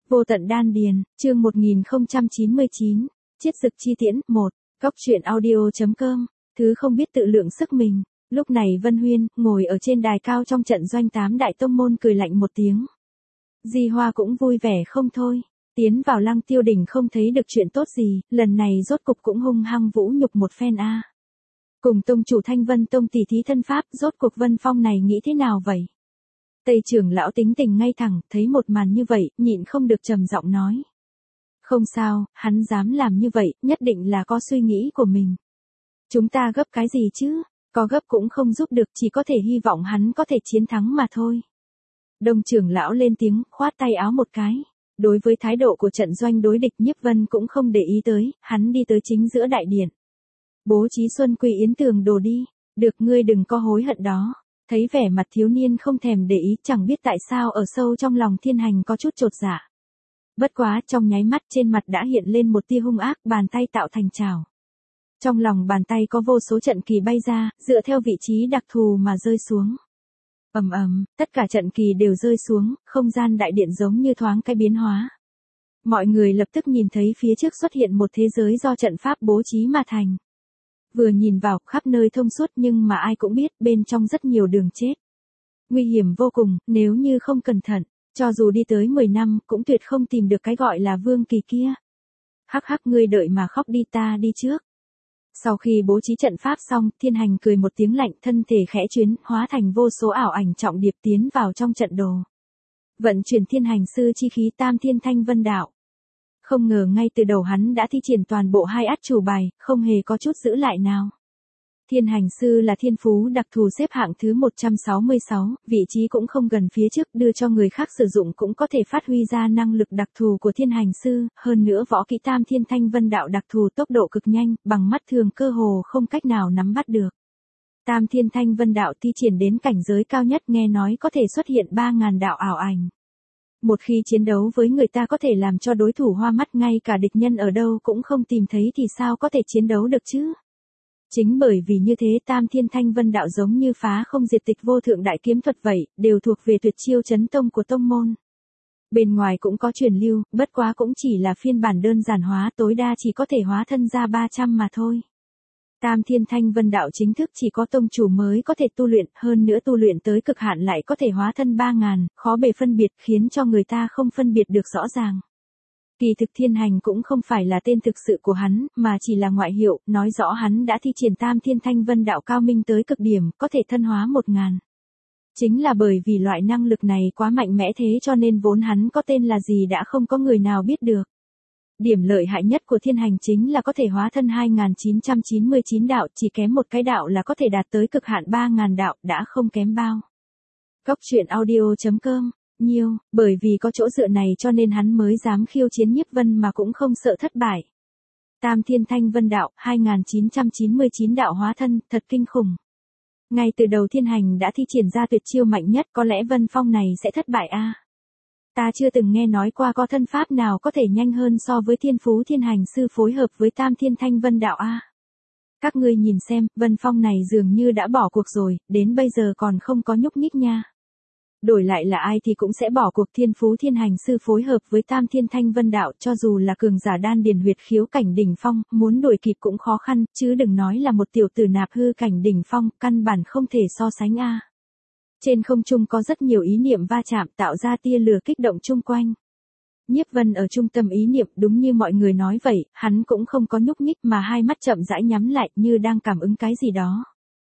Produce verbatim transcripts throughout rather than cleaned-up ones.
Vô tận đan điền, chương một nghìn không trăm chín mươi chín, chiết dực chi tiễn, một, góc truyện audio.com, thứ không biết tự lượng sức mình. Lúc này Vân Huyên, ngồi ở trên đài cao trong trận doanh tám đại tông môn cười lạnh một tiếng. Di Hoa cũng vui vẻ không thôi, tiến vào Lăng Tiêu đỉnh không thấy được chuyện tốt gì, lần này rốt cục cũng hung hăng vũ nhục một phen a. Cùng tông chủ Thanh Vân tông tỷ thí thân pháp, rốt cuộc Vân Phong này nghĩ thế nào vậy? Tây trưởng lão tính tình ngay thẳng, thấy một màn như vậy, nhịn không được trầm giọng nói. Không sao, hắn dám làm như vậy, nhất định là có suy nghĩ của mình. Chúng ta gấp cái gì chứ? Có gấp cũng không giúp được, chỉ có thể hy vọng hắn có thể chiến thắng mà thôi. Đông trưởng lão lên tiếng, khoát tay áo một cái. Đối với thái độ của trận doanh đối địch, Nhiếp Vân cũng không để ý tới, hắn đi tới chính giữa đại điện. Bố trí Xuân Quy Yến Tường đồ đi, được, ngươi đừng có hối hận đó. Thấy vẻ mặt thiếu niên không thèm để ý, chẳng biết tại sao ở sâu trong lòng Thiên Hành có chút chột dạ. Bất quá, trong nháy mắt trên mặt đã hiện lên một tia hung ác, bàn tay tạo thành trảo. Trong lòng bàn tay có vô số trận kỳ bay ra, dựa theo vị trí đặc thù mà rơi xuống. Ầm ầm, tất cả trận kỳ đều rơi xuống, không gian đại điện giống như thoáng cái biến hóa. Mọi người lập tức nhìn thấy phía trước xuất hiện một thế giới do trận pháp bố trí mà thành. Vừa nhìn vào, khắp nơi thông suốt, nhưng mà ai cũng biết, bên trong rất nhiều đường chết. Nguy hiểm vô cùng, nếu như không cẩn thận, cho dù đi tới mười năm, cũng tuyệt không tìm được cái gọi là vương kỳ kia. Hắc hắc, ngươi đợi mà khóc đi, ta đi trước. Sau khi bố trí trận pháp xong, Thiên Hành cười một tiếng lạnh, thân thể khẽ chuyến, hóa thành vô số ảo ảnh trọng điệp tiến vào trong trận đồ. Vận chuyển Thiên Hành sư chi khí Tam Thiên Thanh Vân Đạo. Không ngờ ngay từ đầu hắn đã thi triển toàn bộ hai át chủ bài, không hề có chút giữ lại nào. Thiên Hành sư là thiên phú đặc thù xếp hạng thứ một trăm sáu mươi sáu, vị trí cũng không gần phía trước, đưa cho người khác sử dụng cũng có thể phát huy ra năng lực đặc thù của Thiên Hành sư, hơn nữa võ kỹ Tam Thiên Thanh Vân Đạo đặc thù tốc độ cực nhanh, bằng mắt thường cơ hồ không cách nào nắm bắt được. Tam Thiên Thanh Vân Đạo thi triển đến cảnh giới cao nhất, nghe nói có thể xuất hiện ba nghìn đạo ảo ảnh. Một khi chiến đấu với người ta có thể làm cho đối thủ hoa mắt, ngay cả địch nhân ở đâu cũng không tìm thấy thì sao có thể chiến đấu được chứ? Chính bởi vì như thế, Tam Thiên Thanh Vân Đạo giống như phá không diệt tịch vô thượng đại kiếm thuật vậy, đều thuộc về tuyệt chiêu chấn tông của tông môn. Bên ngoài cũng có truyền lưu, bất quá cũng chỉ là phiên bản đơn giản hóa, tối đa chỉ có thể hóa thân ra ba trăm mà thôi. Tam Thiên Thanh Vân Đạo chính thức chỉ có tông chủ mới có thể tu luyện, hơn nữa tu luyện tới cực hạn lại có thể hóa thân ba ngàn, khó bề phân biệt, khiến cho người ta không phân biệt được rõ ràng. Kỳ thực Thiên Hành cũng không phải là tên thực sự của hắn, mà chỉ là ngoại hiệu, nói rõ hắn đã thi triển Tam Thiên Thanh Vân Đạo cao minh tới cực điểm, có thể thân hóa một ngàn. Chính là bởi vì loại năng lực này quá mạnh mẽ thế cho nên vốn hắn có tên là gì đã không có người nào biết được. Điểm lợi hại nhất của Thiên Hành chính là có thể hóa thân hai nghìn chín trăm chín mươi chín đạo, chỉ kém một cái đạo là có thể đạt tới cực hạn ba nghìn đạo, đã không kém bao. Góc truyện audio.com, nhiều, bởi vì có chỗ dựa này cho nên hắn mới dám khiêu chiến Nhiếp Vân mà cũng không sợ thất bại. Tam Thiên Thanh Vân Đạo, hai nghìn chín trăm chín mươi chín đạo hóa thân, thật kinh khủng. Ngay từ đầu Thiên Hành đã thi triển ra tuyệt chiêu mạnh nhất, có lẽ Vân Phong này sẽ thất bại a. Ta chưa từng nghe nói qua có thân pháp nào có thể nhanh hơn so với thiên phú Thiên Hành sư phối hợp với Tam Thiên Thanh Vân Đạo a. Các ngươi nhìn xem, Vân Phong này dường như đã bỏ cuộc rồi, đến bây giờ còn không có nhúc nhích nha. Đổi lại là ai thì cũng sẽ bỏ cuộc, thiên phú Thiên Hành sư phối hợp với Tam Thiên Thanh Vân Đạo, cho dù là cường giả đan điền huyệt khiếu cảnh đỉnh phong, muốn đuổi kịp cũng khó khăn, chứ đừng nói là một tiểu tử nạp hư cảnh đỉnh phong, căn bản không thể so sánh a. Trên không trung có rất nhiều ý niệm va chạm, tạo ra tia lửa kích động chung quanh. Nhiếp Vân ở trung tâm ý niệm, đúng như mọi người nói vậy, hắn cũng không có nhúc nhích mà hai mắt chậm rãi nhắm lại như đang cảm ứng cái gì đó.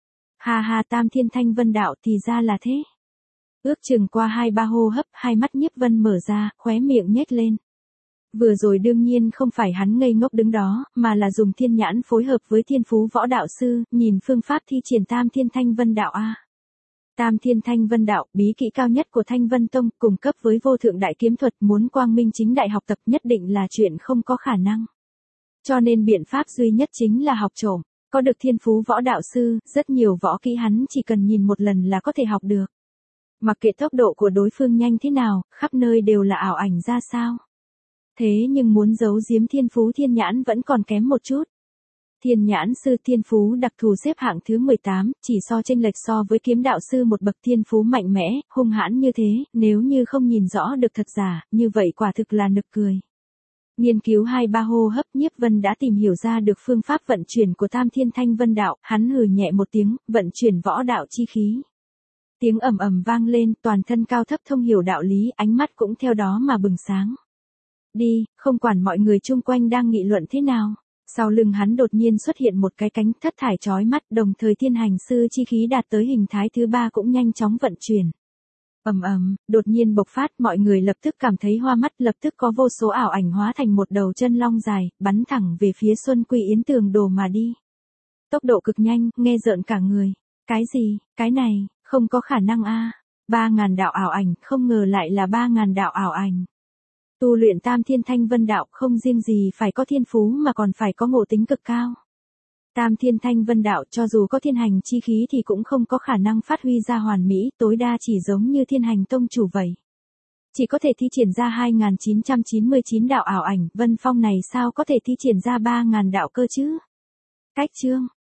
Ha ha, Tam Thiên Thanh Vân Đạo thì ra là thế. Ước chừng qua hai ba hô hấp, hai mắt Nhiếp Vân mở ra, khóe miệng nhếch lên. Vừa rồi đương nhiên không phải hắn ngây ngốc đứng đó, mà là dùng thiên nhãn phối hợp với thiên phú võ đạo sư, nhìn phương pháp thi triển Tam Thiên Thanh Vân Đạo a. Tam Thiên Thanh Vân Đạo, bí kỹ cao nhất của Thanh Vân Tông, cùng cấp với vô thượng đại kiếm thuật, muốn quang minh chính đại học tập nhất định là chuyện không có khả năng. Cho nên biện pháp duy nhất chính là học trộm, có được thiên phú võ đạo sư, rất nhiều võ kỹ hắn chỉ cần nhìn một lần là có thể học được. Mặc kệ tốc độ của đối phương nhanh thế nào, khắp nơi đều là ảo ảnh ra sao. Thế nhưng muốn giấu giếm thiên phú thiên nhãn vẫn còn kém một chút. Thiên nhãn sư thiên phú đặc thù xếp hạng thứ mười tám, chỉ so chênh lệch so với kiếm đạo sư một bậc thiên phú mạnh mẽ, hung hãn như thế, nếu như không nhìn rõ được thật giả, như vậy quả thực là nực cười. Nghiên cứu hai ba hô hấp Nhiếp Vân đã tìm hiểu ra được phương pháp vận chuyển của Tam Thiên Thanh Vân đạo, hắn hừ nhẹ một tiếng, vận chuyển võ đạo chi khí. Tiếng ầm ầm vang lên, toàn thân cao thấp thông hiểu đạo lý, ánh mắt cũng theo đó mà bừng sáng. Đi, không quản mọi người chung quanh đang nghị luận thế nào. Sau lưng hắn đột nhiên xuất hiện một cái cánh thất thải chói mắt, đồng thời thiên hành sư chi khí đạt tới hình thái thứ ba cũng nhanh chóng vận chuyển. Ầm ầm, đột nhiên bộc phát, mọi người lập tức cảm thấy hoa mắt, lập tức có vô số ảo ảnh hóa thành một đầu chân long dài, bắn thẳng về phía Xuân Quy Yến tường đồ mà đi. Tốc độ cực nhanh, nghe rợn cả người. Cái gì, cái này, không có khả năng a. Ba ngàn đạo ảo ảnh, không ngờ lại là ba ngàn đạo ảo ảnh. Tu luyện Tam Thiên Thanh Vân đạo không riêng gì phải có thiên phú mà còn phải có ngộ tính cực cao. Tam Thiên Thanh Vân đạo cho dù có thiên hành chi khí thì cũng không có khả năng phát huy ra hoàn mỹ, tối đa chỉ giống như thiên hành tông chủ vậy. Chỉ có thể thi triển ra hai nghìn chín trăm chín mươi chín đạo ảo ảnh, Vân Phong này sao có thể thi triển ra ba ngàn đạo cơ chứ? Cách chương